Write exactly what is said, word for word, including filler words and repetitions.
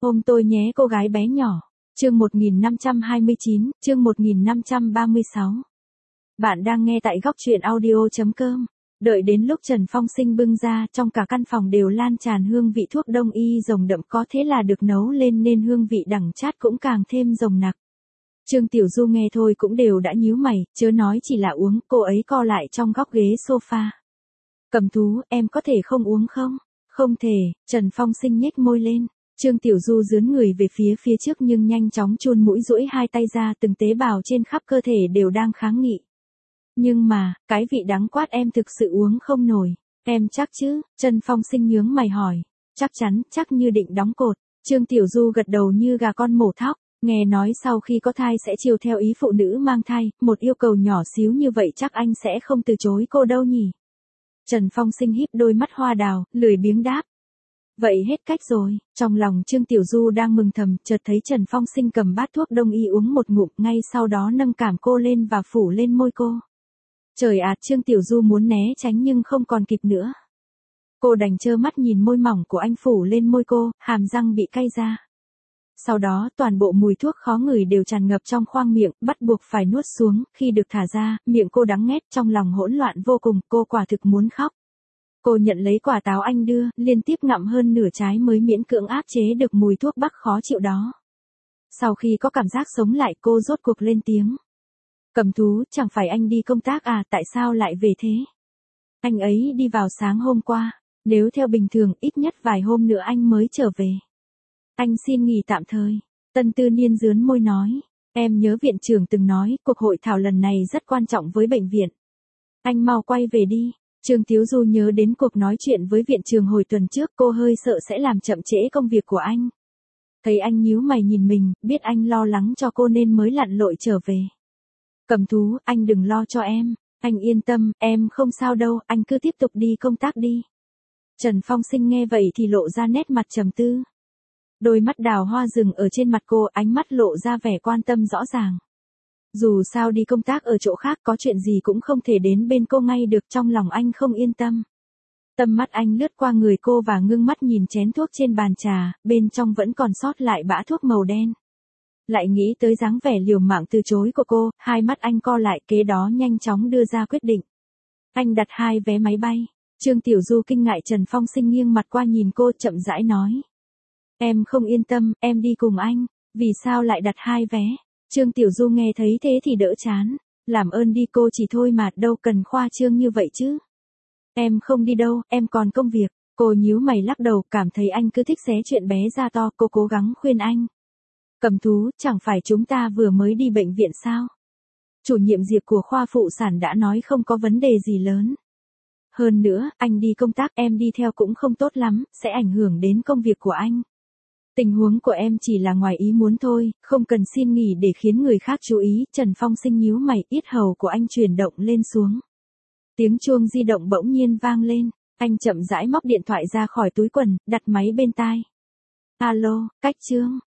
Ôm tôi nhé cô gái bé nhỏ. Chương một nghìn năm trăm hai mươi chín, chương một nghìn năm trăm ba mươi sáu. Bạn đang nghe tại góc truyện audio chấm com. Đợi đến lúc Trần Phong Sinh bưng ra, trong cả căn phòng đều lan tràn hương vị thuốc đông y rồng đậm, có thế là được nấu lên nên hương vị đẳng chát cũng càng thêm rồng nặc. Trương Tiểu Du nghe thôi cũng đều đã nhíu mày, chớ nói chỉ là uống, cô ấy co lại trong góc ghế sofa. Cầm Tú, em có thể không uống không? Không thể, Trần Phong Sinh nhếch môi lên. Trương Tiểu Du dướn người về phía phía trước nhưng nhanh chóng chun mũi duỗi hai tay ra, từng tế bào trên khắp cơ thể đều đang kháng nghị. Nhưng mà, cái vị đắng quát em thực sự uống không nổi. Em chắc chứ? Trần Phong Sinh nhướng mày hỏi. Chắc chắn, chắc như định đóng cột. Trương Tiểu Du gật đầu như gà con mổ thóc. Nghe nói sau khi có thai sẽ chiều theo ý phụ nữ mang thai, một yêu cầu nhỏ xíu như vậy chắc anh sẽ không từ chối cô đâu nhỉ? Trần Phong Sinh híp đôi mắt hoa đào, lười biếng đáp. Vậy hết cách rồi, trong lòng Trương Tiểu Du đang mừng thầm, chợt thấy Trần Phong Sinh cầm bát thuốc đông y uống một ngụm, ngay sau đó nâng cảm cô lên và phủ lên môi cô. Trời ạ, Trương Tiểu Du muốn né tránh nhưng không còn kịp nữa. Cô đành trơ mắt nhìn môi mỏng của anh phủ lên môi cô, hàm răng bị cay ra. Sau đó toàn bộ mùi thuốc khó ngửi đều tràn ngập trong khoang miệng, bắt buộc phải nuốt xuống, khi được thả ra, miệng cô đắng nghét, trong lòng hỗn loạn vô cùng, cô quả thực muốn khóc. Cô nhận lấy quả táo anh đưa, liên tiếp ngậm hơn nửa trái mới miễn cưỡng áp chế được mùi thuốc bắc khó chịu đó. Sau khi có cảm giác sống lại, cô rốt cuộc lên tiếng. Cầm Tú, chẳng phải anh đi công tác à, tại sao lại về thế? Anh ấy đi vào sáng hôm qua, nếu theo bình thường ít nhất vài hôm nữa anh mới trở về. Anh xin nghỉ tạm thời. Tân Tư Niên dướn môi nói. Em nhớ viện trưởng từng nói, cuộc hội thảo lần này rất quan trọng với bệnh viện. Anh mau quay về đi. Trương Tiếu Du nhớ đến cuộc nói chuyện với viện trưởng hồi tuần trước, cô hơi sợ sẽ làm chậm trễ công việc của anh. Thấy anh nhíu mày nhìn mình, biết anh lo lắng cho cô nên mới lặn lội trở về. Cầm Tú, anh đừng lo cho em. Anh yên tâm, em không sao đâu, anh cứ tiếp tục đi công tác đi. Trần Phong Sinh nghe vậy thì lộ ra nét mặt trầm tư. Đôi mắt đào hoa rừng ở trên mặt cô, ánh mắt lộ ra vẻ quan tâm rõ ràng. Dù sao đi công tác ở chỗ khác có chuyện gì cũng không thể đến bên cô ngay được, trong lòng anh không yên tâm. Tầm mắt anh lướt qua người cô và ngưng mắt nhìn chén thuốc trên bàn trà, bên trong vẫn còn sót lại bã thuốc màu đen. Lại nghĩ tới dáng vẻ liều mạng từ chối của cô, hai mắt anh co lại, kế đó nhanh chóng đưa ra quyết định. Anh đặt hai vé máy bay. Trương Tiểu Du kinh ngại Trần Phong Sinh nghiêng mặt qua nhìn cô, chậm rãi nói. Em không yên tâm, em đi cùng anh. Vì sao lại đặt hai vé? Trương Tiểu Du nghe thấy thế thì đỡ chán. Làm ơn đi cô chỉ thôi mà, đâu cần khoa trương như vậy chứ. Em không đi đâu, em còn công việc. Cô nhíu mày lắc đầu, cảm thấy anh cứ thích xé chuyện bé ra to, cô cố gắng khuyên anh. Cầm Tú, chẳng phải chúng ta vừa mới đi bệnh viện sao? Chủ nhiệm Diệp của khoa phụ sản đã nói không có vấn đề gì lớn. Hơn nữa, anh đi công tác em đi theo cũng không tốt lắm, sẽ ảnh hưởng đến công việc của anh. Tình huống của em chỉ là ngoài ý muốn thôi, không cần xin nghỉ để khiến người khác chú ý. Trần Phong Sinh nhíu mày, yết hầu của anh chuyển động lên xuống. Tiếng chuông di động bỗng nhiên vang lên, anh chậm rãi móc điện thoại ra khỏi túi quần, đặt máy bên tai. Alo, Cách Trương,